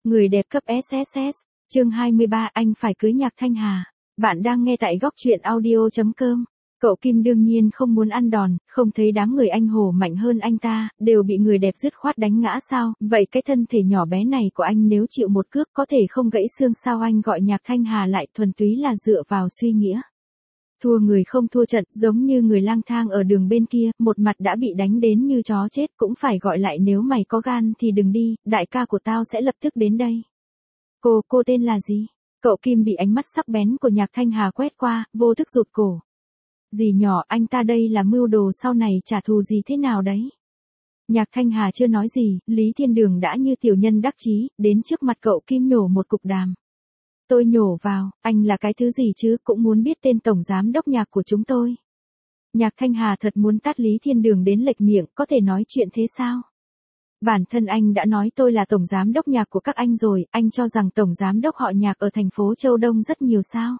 Người đẹp cấp SSS, chương 23 anh phải cưới Nhạc Thanh Hà. Bạn đang nghe tại góc truyện audio.com. Cậu Kim đương nhiên không muốn ăn đòn, không thấy đám người anh Hồ mạnh hơn anh ta, đều bị người đẹp dứt khoát đánh ngã sao, vậy cái thân thể nhỏ bé này của anh nếu chịu một cước có thể không gãy xương sao anh gọi Nhạc Thanh Hà lại thuần túy là dựa vào suy nghĩa. Thua người không thua trận, giống như người lang thang ở đường bên kia, một mặt đã bị đánh đến như chó chết cũng phải gọi lại nếu mày có gan thì đừng đi, đại ca của tao sẽ lập tức đến đây. Cô tên là gì? Cậu Kim bị ánh mắt sắc bén của Nhạc Thanh Hà quét qua, vô thức rụt cổ. Dì nhỏ, anh ta đây là mưu đồ sau này trả thù gì thế nào đấy? Nhạc Thanh Hà chưa nói gì, Lý Thiên Đường đã như tiểu nhân đắc chí, đến trước mặt cậu Kim nhổ một cục đàm. Tôi nhổ vào, anh là cái thứ gì chứ, cũng muốn biết tên tổng giám đốc Nhạc của chúng tôi. Nhạc Thanh Hà thật muốn tát Lý Thiên Đường đến lệch miệng, có thể nói chuyện thế sao? Bản thân anh đã nói tôi là tổng giám đốc Nhạc của các anh rồi, anh cho rằng tổng giám đốc họ Nhạc ở thành phố Châu Đông rất nhiều sao?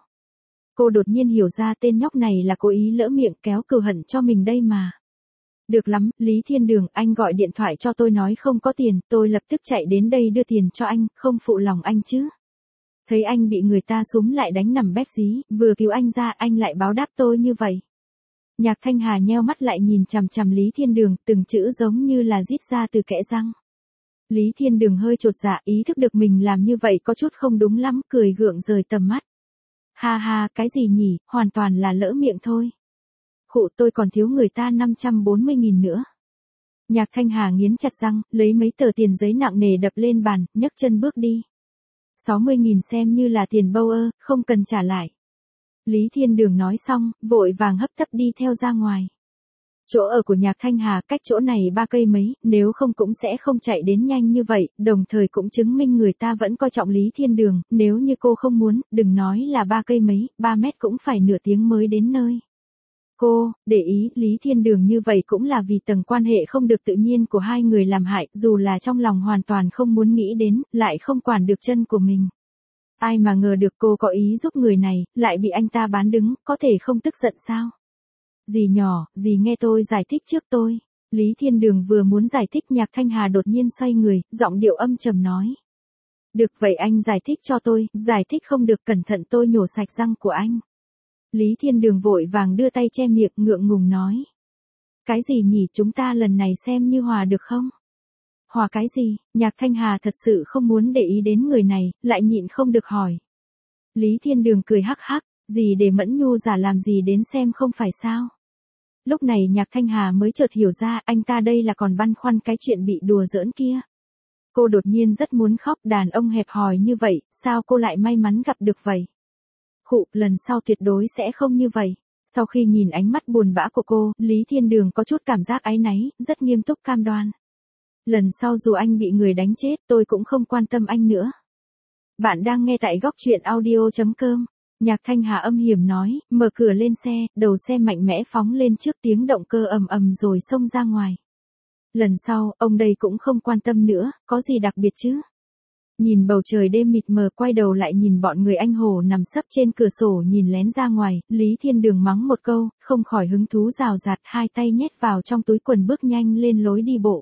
Cô đột nhiên hiểu ra tên nhóc này là cố ý lỡ miệng kéo cừu hận cho mình đây mà. Được lắm, Lý Thiên Đường, anh gọi điện thoại cho tôi nói không có tiền, tôi lập tức chạy đến đây đưa tiền cho anh, không phụ lòng anh chứ. Thấy anh bị người ta súm lại đánh nằm bép dí, vừa cứu anh ra anh lại báo đáp tôi như vậy. Nhạc Thanh Hà nheo mắt lại nhìn chằm chằm Lý Thiên Đường, từng chữ giống như là rít ra từ kẽ răng. Lý Thiên Đường hơi chột dạ, ý thức được mình làm như vậy có chút không đúng lắm, cười gượng rời tầm mắt. Ha ha, cái gì nhỉ, hoàn toàn là lỡ miệng thôi. Khụ, tôi còn thiếu người ta 540.000 nữa. Nhạc Thanh Hà nghiến chặt răng, lấy mấy tờ tiền giấy nặng nề đập lên bàn, nhấc chân bước đi. 60.000 xem như là tiền bâu ơ, không cần trả lại. Lý Thiên Đường nói xong, vội vàng hấp tấp đi theo ra ngoài. Chỗ ở của Nhạc Thanh Hà cách chỗ này 3 cây mấy, nếu không cũng sẽ không chạy đến nhanh như vậy, đồng thời cũng chứng minh người ta vẫn coi trọng Lý Thiên Đường, nếu như cô không muốn, đừng nói là 3 cây mấy, 3 mét cũng phải nửa tiếng mới đến nơi. Cô, để ý, Lý Thiên Đường như vậy cũng là vì tầng quan hệ không được tự nhiên của hai người làm hại, dù là trong lòng hoàn toàn không muốn nghĩ đến, lại không quản được chân của mình. Ai mà ngờ được cô có ý giúp người này, lại bị anh ta bán đứng, có thể không tức giận sao? Dì nhỏ, dì nghe tôi giải thích trước tôi. Lý Thiên Đường vừa muốn giải thích Nhạc Thanh Hà đột nhiên xoay người, giọng điệu âm trầm nói. Được vậy anh giải thích cho tôi, giải thích không được cẩn thận tôi nhổ sạch răng của anh. Lý Thiên Đường vội vàng đưa tay che miệng ngượng ngùng nói. Cái gì nhỉ, chúng ta lần này xem như hòa được không? Hòa cái gì? Nhạc Thanh Hà thật sự không muốn để ý đến người này, lại nhịn không được hỏi. Lý Thiên Đường cười hắc hắc, gì để Mẫn Nhu giả làm gì đến xem không phải sao? Lúc này Nhạc Thanh Hà mới chợt hiểu ra anh ta đây là còn băn khoăn cái chuyện bị đùa giỡn kia. Cô đột nhiên rất muốn khóc, đàn ông hẹp hòi như vậy, sao cô lại may mắn gặp được vậy? Khụ, lần sau tuyệt đối sẽ không như vậy. Sau khi nhìn ánh mắt buồn bã của cô, Lý Thiên Đường có chút cảm giác áy náy, rất nghiêm túc cam đoan. Lần sau dù anh bị người đánh chết, tôi cũng không quan tâm anh nữa. Bạn đang nghe tại góc truyện audio.com. Nhạc Thanh Hà âm hiểm nói, mở cửa lên xe, đầu xe mạnh mẽ phóng lên trước, tiếng động cơ ầm ầm rồi xông ra ngoài. Lần sau, ông đây cũng không quan tâm nữa, có gì đặc biệt chứ? Nhìn bầu trời đêm mịt mờ, quay đầu lại nhìn bọn người anh Hồ nằm sấp trên cửa sổ nhìn lén ra ngoài, Lý Thiên Đường mắng một câu, không khỏi hứng thú rào rạt, hai tay nhét vào trong túi quần bước nhanh lên lối đi bộ.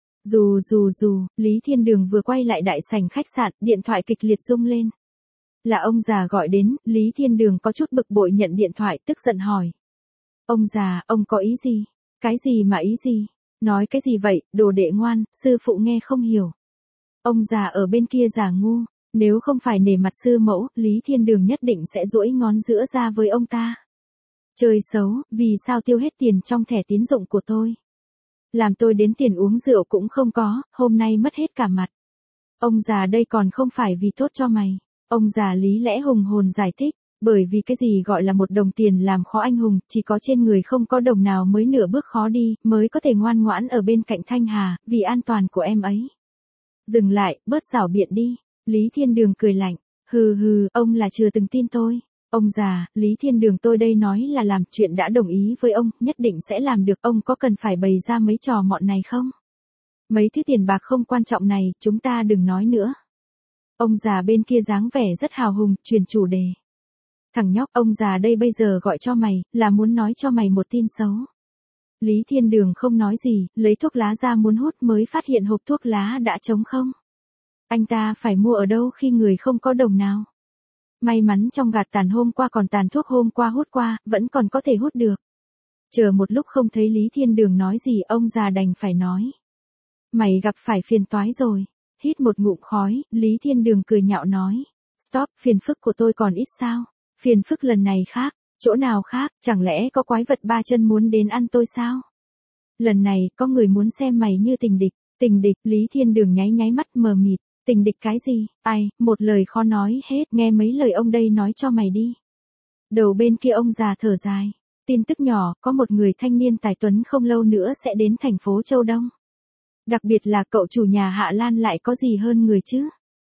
Dù, Lý Thiên Đường vừa quay lại đại sảnh khách sạn, điện thoại kịch liệt rung lên. Là ông già gọi đến, Lý Thiên Đường có chút bực bội nhận điện thoại, tức giận hỏi. Ông già, ông có ý gì? Cái gì mà ý gì? Nói cái gì vậy, đồ đệ ngoan, sư phụ nghe không hiểu. Ông già ở bên kia giả ngu, nếu không phải nể mặt sư mẫu, Lý Thiên Đường nhất định sẽ duỗi ngón giữa ra với ông ta. Chơi xấu, vì sao tiêu hết tiền trong thẻ tín dụng của tôi? Làm tôi đến tiền uống rượu cũng không có, hôm nay mất hết cả mặt. Ông già đây còn không phải vì tốt cho mày. Ông già lý lẽ hùng hồn giải thích, bởi vì cái gì gọi là một đồng tiền làm khó anh hùng, chỉ có trên người không có đồng nào mới nửa bước khó đi, mới có thể ngoan ngoãn ở bên cạnh Thanh Hà, vì an toàn của em ấy. Dừng lại, bớt xảo biện đi. Lý Thiên Đường cười lạnh, hừ, ông là chưa từng tin tôi. Ông già, Lý Thiên Đường tôi đây nói là làm chuyện đã đồng ý với ông, nhất định sẽ làm được, ông có cần phải bày ra mấy trò mọn này không? Mấy thứ tiền bạc không quan trọng này, chúng ta đừng nói nữa. Ông già bên kia dáng vẻ rất hào hùng, truyền chủ đề. Thằng nhóc, ông già đây bây giờ gọi cho mày, là muốn nói cho mày một tin xấu. Lý Thiên Đường không nói gì, lấy thuốc lá ra muốn hút mới phát hiện hộp thuốc lá đã trống không. Anh ta phải mua ở đâu khi người không có đồng nào? May mắn trong gạt tàn hôm qua còn tàn thuốc hôm qua hút qua, vẫn còn có thể hút được. Chờ một lúc không thấy Lý Thiên Đường nói gì, ông già đành phải nói. Mày gặp phải phiền toái rồi. Hít một ngụm khói, Lý Thiên Đường cười nhạo nói. Stop, phiền phức của tôi còn ít sao? Phiền phức lần này khác, chỗ nào khác, chẳng lẽ có quái vật ba chân muốn đến ăn tôi sao? Lần này, có người muốn xem mày như tình địch. Tình địch, Lý Thiên Đường nháy nháy mắt mờ mịt. Tình địch cái gì? Ai, một lời khó nói hết, nghe mấy lời ông đây nói cho mày đi. Đầu bên kia ông già thở dài. Tin tức nhỏ, có một người thanh niên tài tuấn không lâu nữa sẽ đến thành phố Châu Đông. Đặc biệt là cậu chủ nhà Hạ Lan lại có gì hơn người chứ?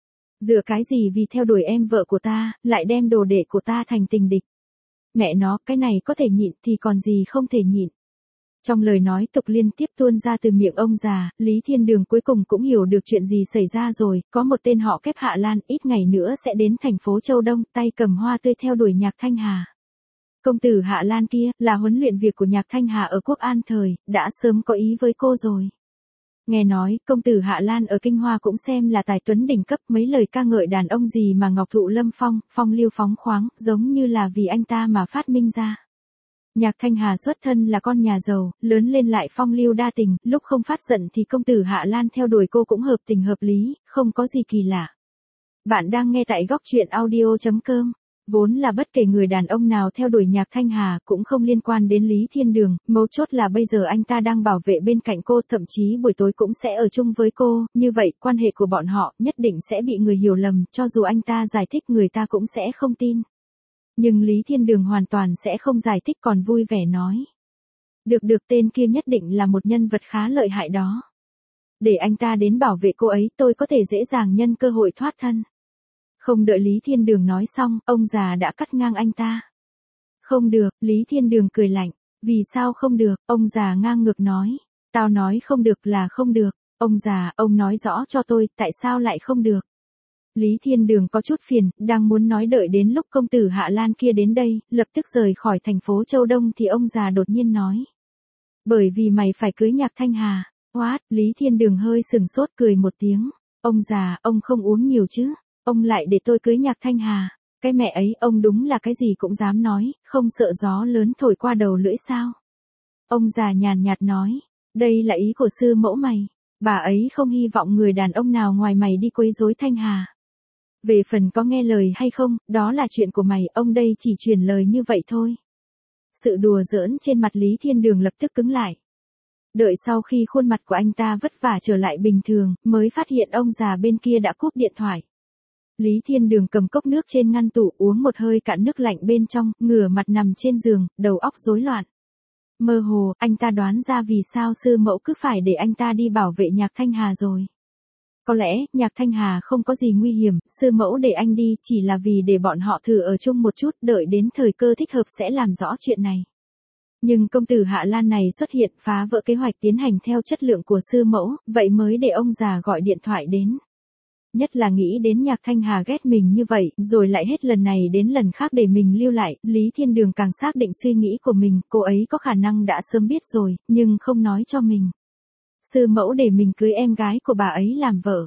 Dựa cái gì vì theo đuổi em vợ của ta, lại đem đồ đệ của ta thành tình địch. Mẹ nó, cái này có thể nhịn thì còn gì không thể nhịn. Trong lời nói tục liên tiếp tuôn ra từ miệng ông già, Lý Thiên Đường cuối cùng cũng hiểu được chuyện gì xảy ra rồi, có một tên họ kép Hạ Lan ít ngày nữa sẽ đến thành phố Châu Đông, tay cầm hoa tươi theo đuổi Nhạc Thanh Hà. Công tử Hạ Lan kia, là huấn luyện viên của Nhạc Thanh Hà ở Quốc An thời, đã sớm có ý với cô rồi. Nghe nói, công tử Hạ Lan ở Kinh Hoa cũng xem là tài tuấn đỉnh cấp, mấy lời ca ngợi đàn ông gì mà ngọc thụ lâm phong, phong lưu phóng khoáng, giống như là vì anh ta mà phát minh ra. Nhạc Thanh Hà xuất thân là con nhà giàu, lớn lên lại phong lưu đa tình, lúc không phát giận thì công tử Hạ Lan theo đuổi cô cũng hợp tình hợp lý, không có gì kỳ lạ. Bạn đang nghe tại góc truyện audio.com. Vốn là bất kể người đàn ông nào theo đuổi Nhạc Thanh Hà cũng không liên quan đến Lý Thiên Đường, mấu chốt là bây giờ anh ta đang bảo vệ bên cạnh cô, thậm chí buổi tối cũng sẽ ở chung với cô, như vậy quan hệ của bọn họ nhất định sẽ bị người hiểu lầm, cho dù anh ta giải thích người ta cũng sẽ không tin. Nhưng Lý Thiên Đường hoàn toàn sẽ không giải thích, còn vui vẻ nói. Được, tên kia nhất định là một nhân vật khá lợi hại đó. Để anh ta đến bảo vệ cô ấy, tôi có thể dễ dàng nhân cơ hội thoát thân. Không đợi Lý Thiên Đường nói xong, ông già đã cắt ngang anh ta. Không được, Lý Thiên Đường cười lạnh. Vì sao không được, ông già ngang ngược nói. Tao nói không được là không được. Ông già, ông nói rõ cho tôi, tại sao lại không được. Lý Thiên Đường có chút phiền, đang muốn nói đợi đến lúc công tử Hạ Lan kia đến đây, lập tức rời khỏi thành phố Châu Đông thì ông già đột nhiên nói. Bởi vì mày phải cưới Nhạc Thanh Hà. What? Lý Thiên Đường hơi sừng sốt cười một tiếng. Ông già, ông không uống nhiều chứ? Ông lại để tôi cưới Nhạc Thanh Hà. Cái mẹ ấy, ông đúng là cái gì cũng dám nói, không sợ gió lớn thổi qua đầu lưỡi sao? Ông già nhàn nhạt nói. Đây là ý của sư mẫu mày. Bà ấy không hy vọng người đàn ông nào ngoài mày đi quấy rối Thanh Hà. Về phần có nghe lời hay không, đó là chuyện của mày, ông đây chỉ truyền lời như vậy thôi. Sự đùa giỡn trên mặt Lý Thiên Đường lập tức cứng lại. Đợi sau khi khuôn mặt của anh ta vất vả trở lại bình thường, mới phát hiện ông già bên kia đã cúp điện thoại. Lý Thiên Đường cầm cốc nước trên ngăn tủ uống một hơi cạn nước lạnh bên trong, ngửa mặt nằm trên giường, đầu óc rối loạn. Mơ hồ, anh ta đoán ra vì sao sư mẫu cứ phải để anh ta đi bảo vệ Nhạc Thanh Hà rồi. Có lẽ, Nhạc Thanh Hà không có gì nguy hiểm, sư mẫu để anh đi chỉ là vì để bọn họ thử ở chung một chút, đợi đến thời cơ thích hợp sẽ làm rõ chuyện này. Nhưng công tử Hạ Lan này xuất hiện phá vỡ kế hoạch tiến hành theo chất lượng của sư mẫu, vậy mới để ông già gọi điện thoại đến. Nhất là nghĩ đến Nhạc Thanh Hà ghét mình như vậy, rồi lại hết lần này đến lần khác để mình lưu lại, Lý Thiên Đường càng xác định suy nghĩ của mình, cô ấy có khả năng đã sớm biết rồi, nhưng không nói cho mình. Sư mẫu để mình cưới em gái của bà ấy làm vợ.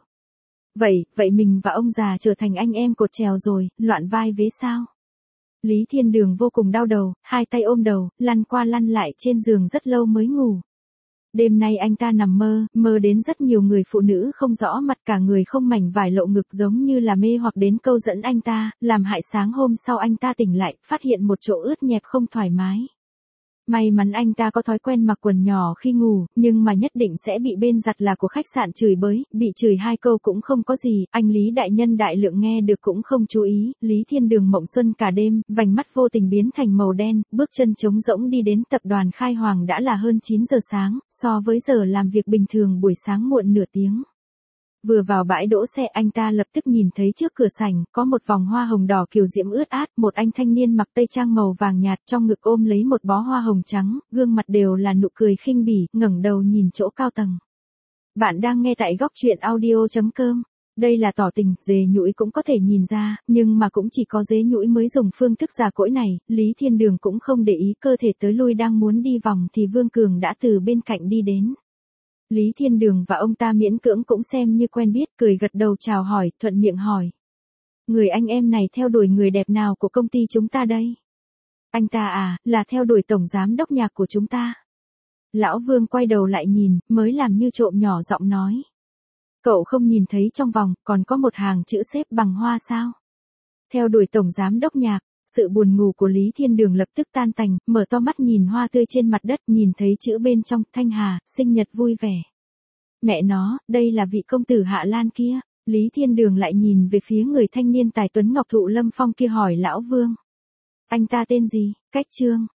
Vậy mình và ông già trở thành anh em cột chèo rồi, loạn vai vế sao? Lý Thiên Đường vô cùng đau đầu, hai tay ôm đầu, lăn qua lăn lại trên giường rất lâu mới ngủ. Đêm nay anh ta nằm mơ đến rất nhiều người phụ nữ không rõ mặt, cả người không mảnh vải lộ ngực, giống như là mê hoặc đến câu dẫn anh ta, làm hại sáng hôm sau anh ta tỉnh lại, phát hiện một chỗ ướt nhẹp không thoải mái. May mắn anh ta có thói quen mặc quần nhỏ khi ngủ, nhưng mà nhất định sẽ bị bên giặt là của khách sạn chửi bới, bị chửi hai câu cũng không có gì, anh Lý đại nhân đại lượng nghe được cũng không chú ý, Lý Thiên Đường mộng xuân cả đêm, vành mắt vô tình biến thành màu đen, bước chân trống rỗng đi đến tập đoàn Khai Hoàng đã là hơn 9 giờ sáng, so với giờ làm việc bình thường buổi sáng muộn nửa tiếng. Vừa vào bãi đỗ xe anh ta lập tức nhìn thấy trước cửa sảnh, có một vòng hoa hồng đỏ kiều diễm ướt át, một anh thanh niên mặc tây trang màu vàng nhạt trong ngực ôm lấy một bó hoa hồng trắng, gương mặt đều là nụ cười khinh bỉ, ngẩng đầu nhìn chỗ cao tầng. Bạn đang nghe tại góc truyện audio.com. Đây là tỏ tình, dế nhũi cũng có thể nhìn ra, nhưng mà cũng chỉ có dế nhũi mới dùng phương thức già cỗi này, Lý Thiên Đường cũng không để ý, cơ thể tới lui đang muốn đi vòng thì Vương Cường đã từ bên cạnh đi đến. Lý Thiên Đường và ông ta miễn cưỡng cũng xem như quen biết, cười gật đầu chào hỏi, thuận miệng hỏi. Người anh em này theo đuổi người đẹp nào của công ty chúng ta đây? Anh ta à, là theo đuổi tổng giám đốc nhạc của chúng ta. Lão Vương quay đầu lại nhìn, mới làm như trộm nhỏ giọng nói. Cậu không nhìn thấy trong vòng, còn có một hàng chữ xếp bằng hoa sao? Theo đuổi tổng giám đốc nhạc, sự buồn ngủ của Lý Thiên Đường lập tức tan tành, mở to mắt nhìn hoa tươi trên mặt đất, nhìn thấy chữ bên trong, Thanh Hà, sinh nhật vui vẻ. Mẹ nó, đây là vị công tử Hạ Lan kia. Lý Thiên Đường lại nhìn về phía người thanh niên tài tuấn ngọc thụ lâm phong kia hỏi Lão Vương. Anh ta tên gì? Cách Trương.